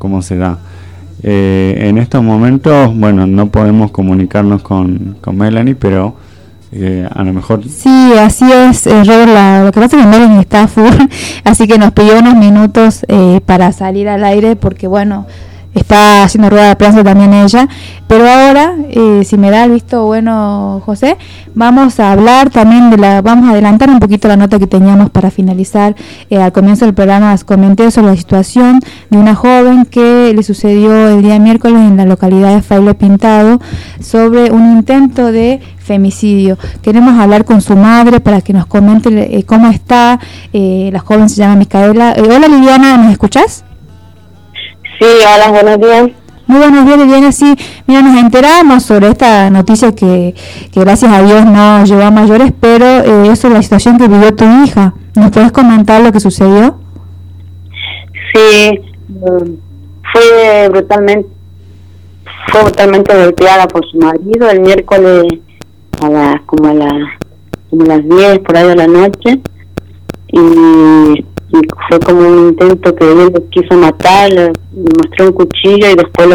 cómo se da. En estos momentos, bueno, no podemos comunicarnos con Melanie, pero a lo mejor... Sí, así es, Robert, lo que pasa es que Melanie está full, así que nos pidió unos minutos para salir al aire, porque bueno, está haciendo rueda de prensa también ella, pero ahora, si me da el visto bueno, José, vamos a hablar también vamos a adelantar un poquito la nota que teníamos para finalizar. Al comienzo del programa comenté sobre la situación de una joven que le sucedió el día miércoles en la localidad de Fraile Pintado sobre un intento de femicidio. Queremos hablar con su madre para que nos comente cómo está. La joven se llama Micaela. Hola Liliana, ¿nos escuchás? Sí, hola, buenos días. Muy buenos días, Liliana. Sí, mira, nos enteramos sobre esta noticia que gracias a Dios no llegó a mayores, pero eso es la situación que vivió tu hija. ¿Nos puedes comentar lo que sucedió? Sí, fue brutalmente golpeada por su marido el miércoles como a las 10 por ahí de la noche, y fue como un intento que él quiso matar, le mostró un cuchillo y después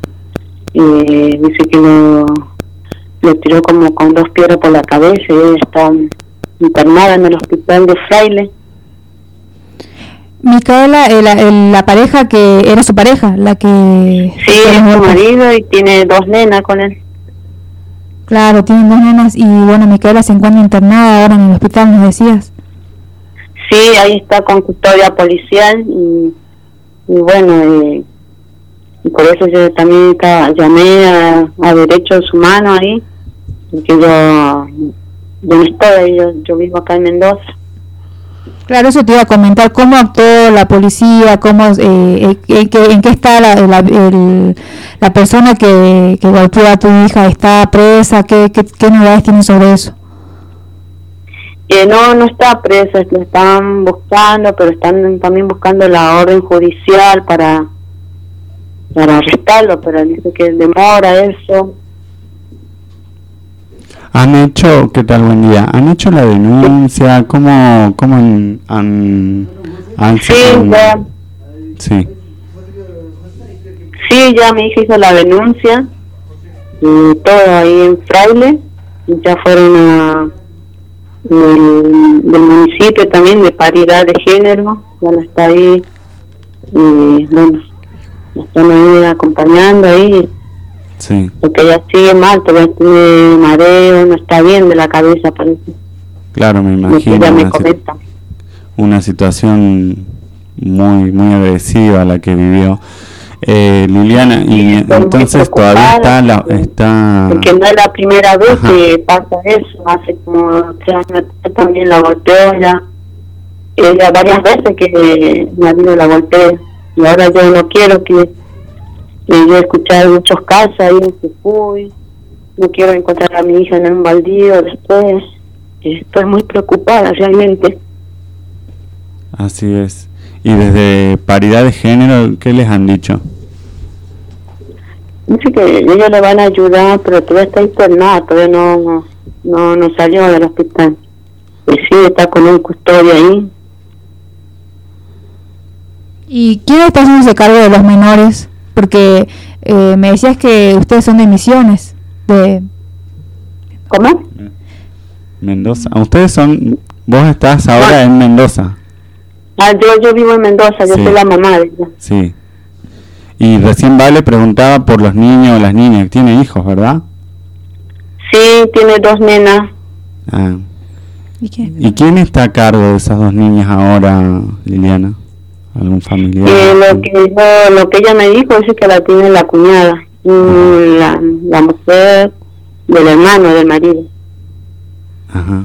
dice que lo tiró como con 2 piedras por la cabeza, y ella está internada en el hospital de Fraile. Micaela, la pareja que era su pareja, la que... Sí, es su marido y tiene 2 nenas con él. Claro, tienen 2 nenas y bueno, Micaela se encuentra internada ahora en el hospital, nos decías. Sí, ahí está con custodia policial y bueno, y por eso yo también llamé a Derechos Humanos ahí, porque yo no estoy, yo vivo acá en Mendoza. Claro, eso te iba a comentar, ¿cómo actuó la policía? ¿En qué está la persona que golpeó a tu hija? ¿Está presa? ¿Qué novedades tienen sobre eso? No está presa, lo están buscando, pero están también buscando la orden judicial para arrestarlo, pero dice que demora eso. ¿Han hecho, qué tal, buen día? ¿Han hecho la denuncia? ¿Cómo han sí, ya. Sí. Sí, ya mi hija hizo la denuncia, y todo ahí en Fraile, y ya fueron del municipio también, de paridad de género, ya no está ahí, y bueno, la están ahí acompañando ahí. Sí. Porque ella sigue mal, todavía tiene mareo, no está bien de la cabeza, parece. Claro, me imagino. Una situación muy agresiva la que vivió. Liliana, y entonces todavía está... Porque no es la primera vez que pasa eso, hace como 3 años también la golpeó ella varias veces que mi marido la golpea, y ahora yo no quiero que yo he escuchado muchos casos ahí en Jujuy, no quiero encontrar a mi hija en un baldío después, estoy muy preocupada realmente. Así es. Y desde paridad de género, ¿qué les han dicho? Dice que ellos le van a ayudar, pero todavía está internada, todavía no salió del hospital. Y sí, está con un custodio ahí. ¿Y quién está haciéndose cargo de los menores? Porque me decías que ustedes son de Misiones. ¿Cómo? Mendoza. Vos estás ahora en Mendoza. Yo vivo en Mendoza, yo soy la mamá de ella. Sí. Y recién Vale preguntaba por los niños o las niñas. Tiene hijos, ¿verdad? Sí, tiene 2 nenas. ¿Y quién está a cargo de esas 2 niñas ahora, Liliana? ¿Algún familiar? Lo que ella me dijo es que la tiene la cuñada, la mujer del hermano del marido. Ajá.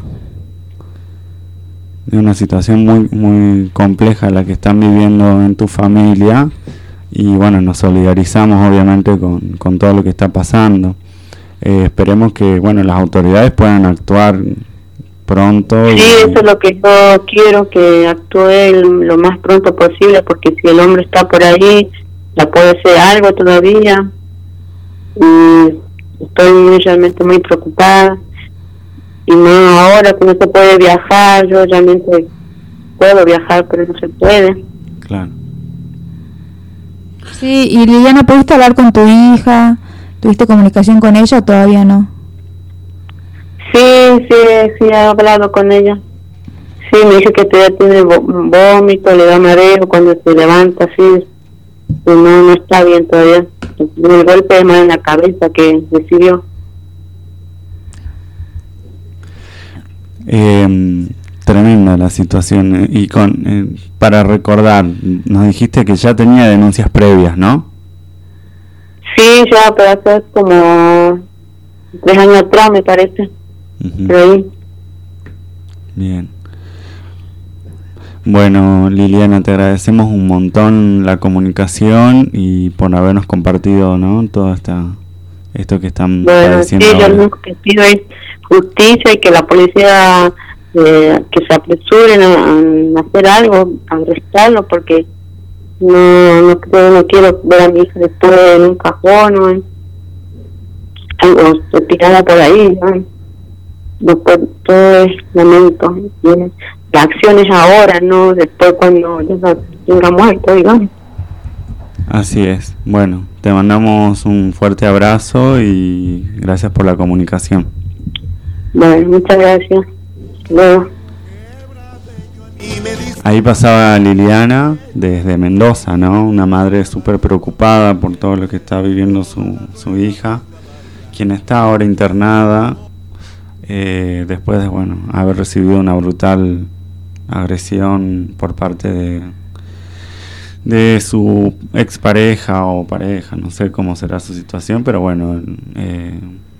Es una situación muy compleja la que están viviendo en tu familia, y bueno, nos solidarizamos obviamente con todo lo que está pasando. Esperemos que las autoridades puedan actuar pronto. Sí, eso es lo que yo quiero, que actúe lo más pronto posible, porque si el hombre está por ahí, la puede hacer algo todavía. Y estoy realmente muy preocupada, y no ahora que no se puede viajar. Yo realmente puedo viajar, pero no se puede. Claro. Sí, y Liliana, ¿pudiste hablar con tu hija? ¿Tuviste comunicación con ella o todavía no? Sí, he hablado con ella. Sí, me dice que todavía tiene vómito, le da mareo cuando se levanta, así. Y no está bien todavía. El golpe de mano en la cabeza que recibió. Tremenda la situación. Y para recordar, nos dijiste que ya tenía denuncias previas, ¿no? Sí, ya, pero hace como 3 años atrás, me parece. Por ahí. Bien. Bueno, Liliana, te agradecemos un montón la comunicación y por habernos compartido, ¿no? Todo esto que están padeciendo. Sí, yo lo único que pido es justicia y que la policía que se apresuren a hacer algo, a arrestarlo, porque no quiero ver a mi hija después en un cajón o algo tirada por ahí, ¿no? Después todo es lamento. La acción es ahora, no después cuando ya tenga muerto, digamos. Así es. Bueno, te mandamos un fuerte abrazo y gracias por la comunicación. Bueno, muchas gracias. Luego. Ahí pasaba Liliana desde Mendoza, ¿no? Una madre súper preocupada por todo lo que está viviendo su hija, quien está ahora internada después de, haber recibido una brutal agresión por parte de su expareja o pareja, no sé cómo será su situación, pero bueno,